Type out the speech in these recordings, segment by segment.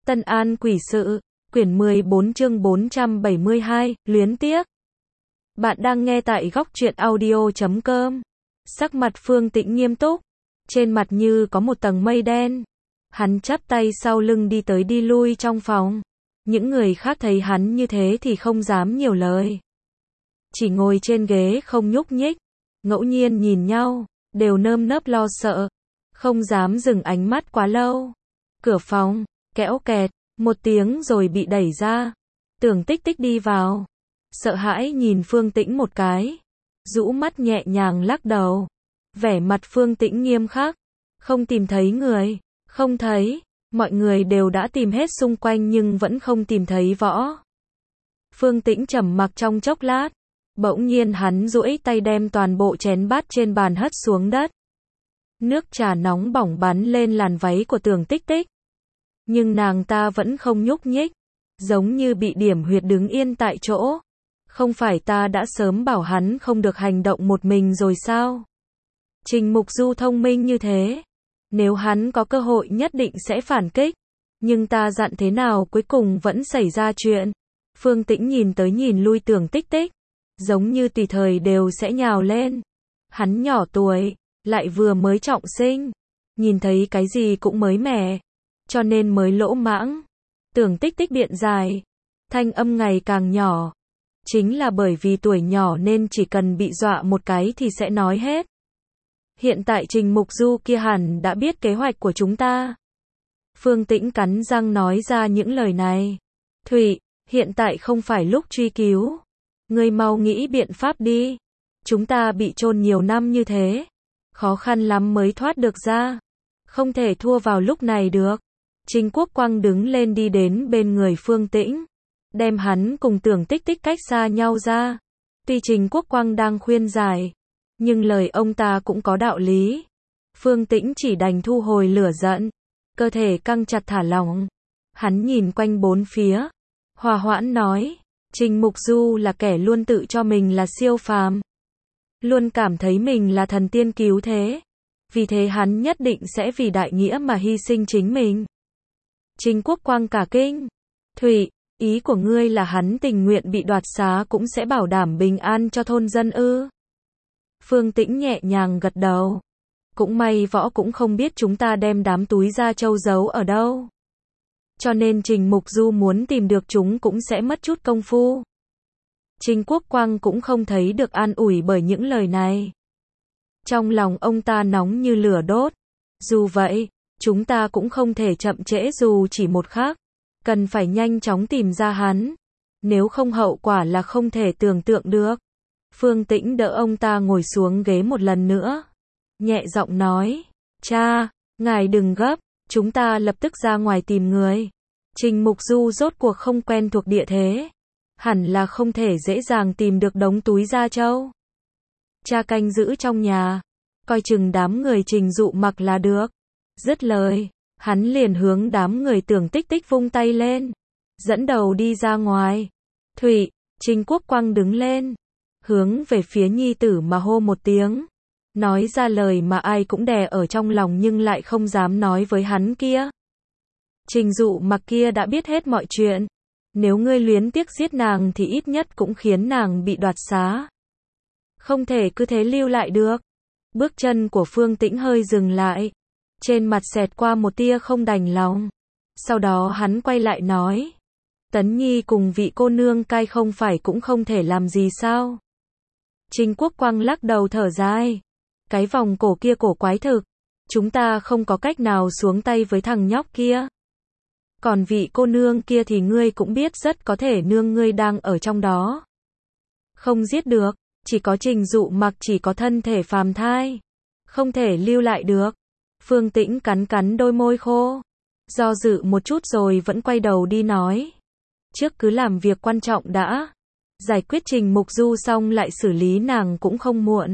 Tân An Quỷ Sự, quyển 14 chương 472, luyến tiếc. Bạn đang nghe tại góc truyện audio.com. Sắc mặt Phương Tĩnh nghiêm túc, trên mặt như có một tầng mây đen. Hắn chắp tay sau lưng đi tới đi lui trong phòng. Những người khác thấy hắn như thế thì không dám nhiều lời. Chỉ ngồi trên ghế không nhúc nhích, ngẫu nhiên nhìn nhau, đều nơm nớp lo sợ, không dám dừng ánh mắt quá lâu. Cửa phòng, kéo kẹt, một tiếng rồi bị đẩy ra. Tưởng Tích Tích đi vào, sợ hãi nhìn Phương Tĩnh một cái, rũ mắt nhẹ nhàng lắc đầu. Vẻ mặt Phương Tĩnh nghiêm khắc, không tìm thấy người, không thấy, mọi người đều đã tìm hết xung quanh nhưng vẫn không tìm thấy võ. Phương Tĩnh trầm mặc trong chốc lát, bỗng nhiên hắn duỗi tay đem toàn bộ chén bát trên bàn hất xuống đất. Nước trà nóng bỏng bắn lên làn váy của Tưởng Tích Tích. Nhưng nàng ta vẫn không nhúc nhích, giống như bị điểm huyệt đứng yên tại chỗ. Không phải ta đã sớm bảo hắn không được hành động một mình rồi sao? Trình Mục Du thông minh như thế, nếu hắn có cơ hội nhất định sẽ phản kích. Nhưng ta dặn thế nào cuối cùng vẫn xảy ra chuyện. Phương Tĩnh nhìn tới nhìn lui Tưởng Tích Tích, giống như tùy thời đều sẽ nhào lên. Hắn nhỏ tuổi, lại vừa mới trọng sinh, nhìn thấy cái gì cũng mới mẻ, cho nên mới lỗ mãng. Tưởng Tích Tích biện giải, thanh âm ngày càng nhỏ. Chính là bởi vì tuổi nhỏ nên chỉ cần bị dọa một cái thì sẽ nói hết. Hiện tại Trình Mục Du kia hẳn đã biết kế hoạch của chúng ta. Phương Tĩnh cắn răng nói ra những lời này. Thụy, hiện tại không phải lúc truy cứu. Ngươi mau nghĩ biện pháp đi. Chúng ta bị chôn nhiều năm như thế, khó khăn lắm mới thoát được ra. Không thể thua vào lúc này được. Trình Quốc Quang đứng lên đi đến bên người Phương Tĩnh, đem hắn cùng Tưởng Tích Tích cách xa nhau ra. Tuy Trình Quốc Quang đang khuyên giải, nhưng lời ông ta cũng có đạo lý. Phương Tĩnh chỉ đành thu hồi lửa giận, cơ thể căng chặt thả lỏng. Hắn nhìn quanh bốn phía, hòa hoãn nói, Trình Mục Du là kẻ luôn tự cho mình là siêu phàm, luôn cảm thấy mình là thần tiên cứu thế. Vì thế hắn nhất định sẽ vì đại nghĩa mà hy sinh chính mình. Trình Quốc Quang cả kinh. Thụy, ý của ngươi là hắn tình nguyện bị đoạt xá cũng sẽ bảo đảm bình an cho thôn dân ư? Phương Tĩnh nhẹ nhàng gật đầu. Cũng may võ cũng không biết chúng ta đem đám túi da trâu giấu ở đâu. Cho nên Trình Mục Du muốn tìm được chúng cũng sẽ mất chút công phu. Trình Quốc Quang cũng không thấy được an ủi bởi những lời này. Trong lòng ông ta nóng như lửa đốt. Dù vậy, chúng ta cũng không thể chậm trễ dù chỉ một khắc. Cần phải nhanh chóng tìm ra hắn. Nếu không hậu quả là không thể tưởng tượng được. Phương Tĩnh đỡ ông ta ngồi xuống ghế một lần nữa. Nhẹ giọng nói, cha, ngài đừng gấp, chúng ta lập tức ra ngoài tìm người. Trình Mục Du rốt cuộc không quen thuộc địa thế. Hẳn là không thể dễ dàng tìm được đống túi da trâu. Cha canh giữ trong nhà, coi chừng đám người Trình Dụ Mặc là được. Dứt lời, hắn liền hướng đám người Tưởng Tích Tích vung tay lên, dẫn đầu đi ra ngoài. Thụy, Trình Quốc Quang đứng lên, hướng về phía nhi tử mà hô một tiếng, nói ra lời mà ai cũng đè ở trong lòng nhưng lại không dám nói với hắn kia. Trình Dụ Mặc kia đã biết hết mọi chuyện. Nếu ngươi luyến tiếc giết nàng thì ít nhất cũng khiến nàng bị đoạt xá. Không thể cứ thế lưu lại được. Bước chân của Phương Tĩnh hơi dừng lại. Trên mặt xẹt qua một tia không đành lòng. Sau đó hắn quay lại nói. Tấn Nhi cùng vị cô nương cai không phải cũng không thể làm gì sao? Trình Quốc Quang lắc đầu thở dài. Cái vòng cổ kia cổ quái thực. Chúng ta không có cách nào xuống tay với thằng nhóc kia. Còn vị cô nương kia thì ngươi cũng biết rất có thể nương ngươi đang ở trong đó. Không giết được, chỉ có Trình Dụ Mặc chỉ có thân thể phàm thai. Không thể lưu lại được. Phương Tĩnh cắn cắn đôi môi khô. Do dự một chút rồi vẫn quay đầu đi nói. Trước cứ làm việc quan trọng đã. Giải quyết Trình Mục Du xong lại xử lý nàng cũng không muộn.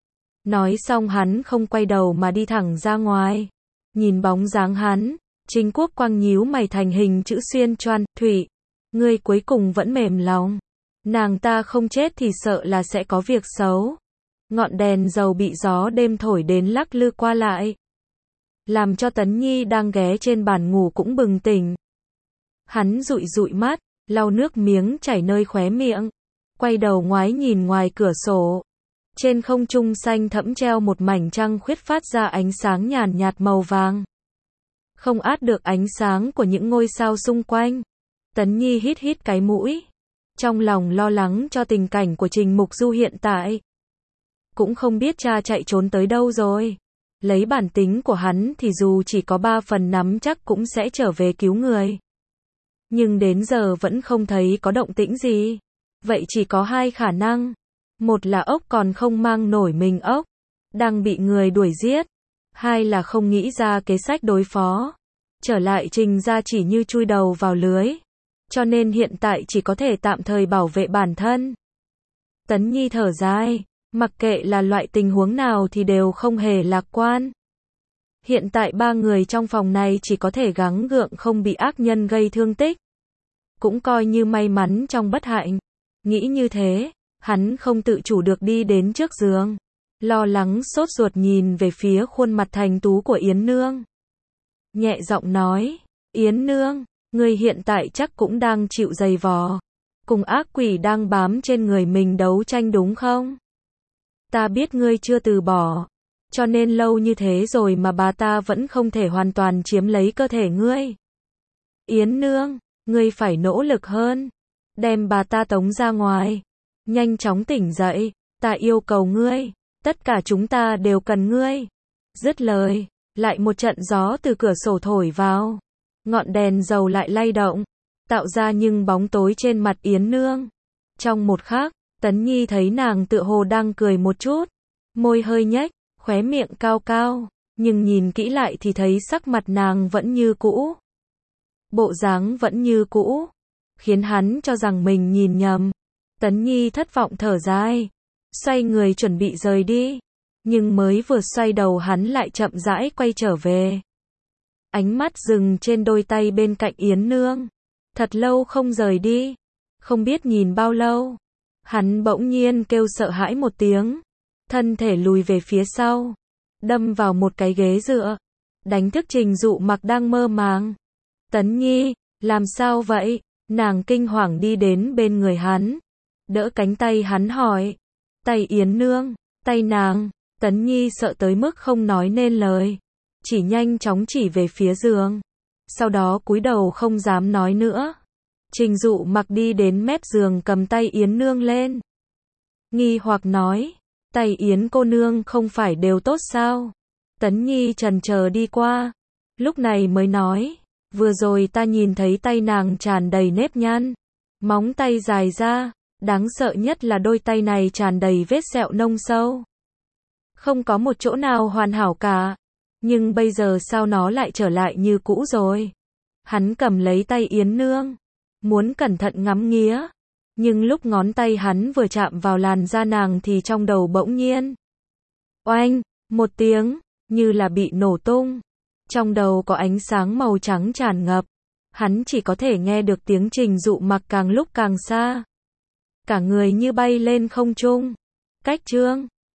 Nói xong hắn không quay đầu mà đi thẳng ra ngoài. Nhìn bóng dáng hắn, Trình Quốc Quang nhíu mày thành hình chữ xuyên choan. Thụy, ngươi cuối cùng vẫn mềm lòng. Nàng ta không chết thì sợ là sẽ có việc xấu. Ngọn đèn dầu bị gió đêm thổi đến lắc lư qua lại, làm cho Tấn Nhi đang ghé trên bàn ngủ cũng bừng tỉnh. Hắn dụi dụi mắt, lau nước miếng chảy nơi khóe miệng, quay đầu ngoái nhìn ngoài cửa sổ. Trên không trung xanh thẫm treo một mảnh trăng khuyết phát ra ánh sáng nhàn nhạt màu vàng. Không át được ánh sáng của những ngôi sao xung quanh. Tấn Nhi hít hít cái mũi, trong lòng lo lắng cho tình cảnh của Trình Mục Du hiện tại. Cũng không biết cha chạy trốn tới đâu rồi. Lấy bản tính của hắn thì dù chỉ có 3 phần nắm chắc cũng sẽ trở về cứu người. Nhưng đến giờ vẫn không thấy có động tĩnh gì. Vậy chỉ có 2 khả năng. Một là ốc còn không mang nổi mình ốc, đang bị người đuổi giết. 2 là không nghĩ ra kế sách đối phó. Trở lại Trình gia chỉ như chui đầu vào lưới. Cho nên hiện tại chỉ có thể tạm thời bảo vệ bản thân. Tấn Nhi thở dài, mặc kệ là loại tình huống nào thì đều không hề lạc quan. Hiện tại 3 người trong phòng này chỉ có thể gắng gượng không bị ác nhân gây thương tích. Cũng coi như may mắn trong bất hạnh. Nghĩ như thế, hắn không tự chủ được đi đến trước giường. Lo lắng sốt ruột nhìn về phía khuôn mặt thành tú của Yến Nương. Nhẹ giọng nói, Yến Nương, ngươi hiện tại chắc cũng đang chịu giày vò. Cùng ác quỷ đang bám trên người mình đấu tranh đúng không? Ta biết ngươi chưa từ bỏ. Cho nên lâu như thế rồi mà bà ta vẫn không thể hoàn toàn chiếm lấy cơ thể ngươi. Yến Nương, ngươi phải nỗ lực hơn. Đem bà ta tống ra ngoài. Nhanh chóng tỉnh dậy. Ta yêu cầu ngươi. Tất cả chúng ta đều cần ngươi. Dứt lời, lại một trận gió từ cửa sổ thổi vào. Ngọn đèn dầu lại lay động, tạo ra những bóng tối trên mặt Yến Nương. Trong một khắc, Tấn Nhi thấy nàng tựa hồ đang cười một chút. Môi hơi nhếch, khóe miệng cao cao. Nhưng nhìn kỹ lại thì thấy sắc mặt nàng vẫn như cũ. Bộ dáng vẫn như cũ. Khiến hắn cho rằng mình nhìn nhầm. Tấn Nhi thất vọng thở dài. Xoay người chuẩn bị rời đi. Nhưng mới vừa xoay đầu hắn lại chậm rãi quay trở về. Ánh mắt dừng trên đôi tay bên cạnh Yến Nương. Thật lâu không rời đi. Không biết nhìn bao lâu. Hắn bỗng nhiên kêu sợ hãi một tiếng. Thân thể lùi về phía sau. Đâm vào một cái ghế dựa. Đánh thức Trình Dụ Mặc đang mơ màng. Tấn Nhi, làm sao vậy? Nàng kinh hoàng đi đến bên người hắn. Đỡ cánh tay hắn hỏi. Tay Yến Nương, tay nàng. Tấn Nhi sợ tới mức không nói nên lời. Chỉ nhanh chóng chỉ về phía giường. Sau đó cúi đầu không dám nói nữa. Trình Dụ Mặc đi đến mép giường cầm tay Yến Nương lên. Nghi hoặc nói. Tay Yến cô nương không phải đều tốt sao? Tấn Nhi chần chờ đi qua. Lúc này mới nói. Vừa rồi ta nhìn thấy tay nàng tràn đầy nếp nhăn. Móng tay dài ra. Đáng sợ nhất là đôi tay này tràn đầy vết sẹo nông sâu. Không có một chỗ nào hoàn hảo cả. Nhưng bây giờ sao nó lại trở lại như cũ rồi? Hắn cầm lấy tay Yến Nương. Muốn cẩn thận ngắm nghía. Nhưng lúc ngón tay hắn vừa chạm vào làn da nàng thì trong đầu bỗng nhiên. Oanh, một tiếng, như là bị nổ tung. Trong đầu có ánh sáng màu trắng tràn ngập. Hắn chỉ có thể nghe được tiếng Trình Dụ Mặc càng lúc càng xa. Cả người như bay lên không trung. Cách chương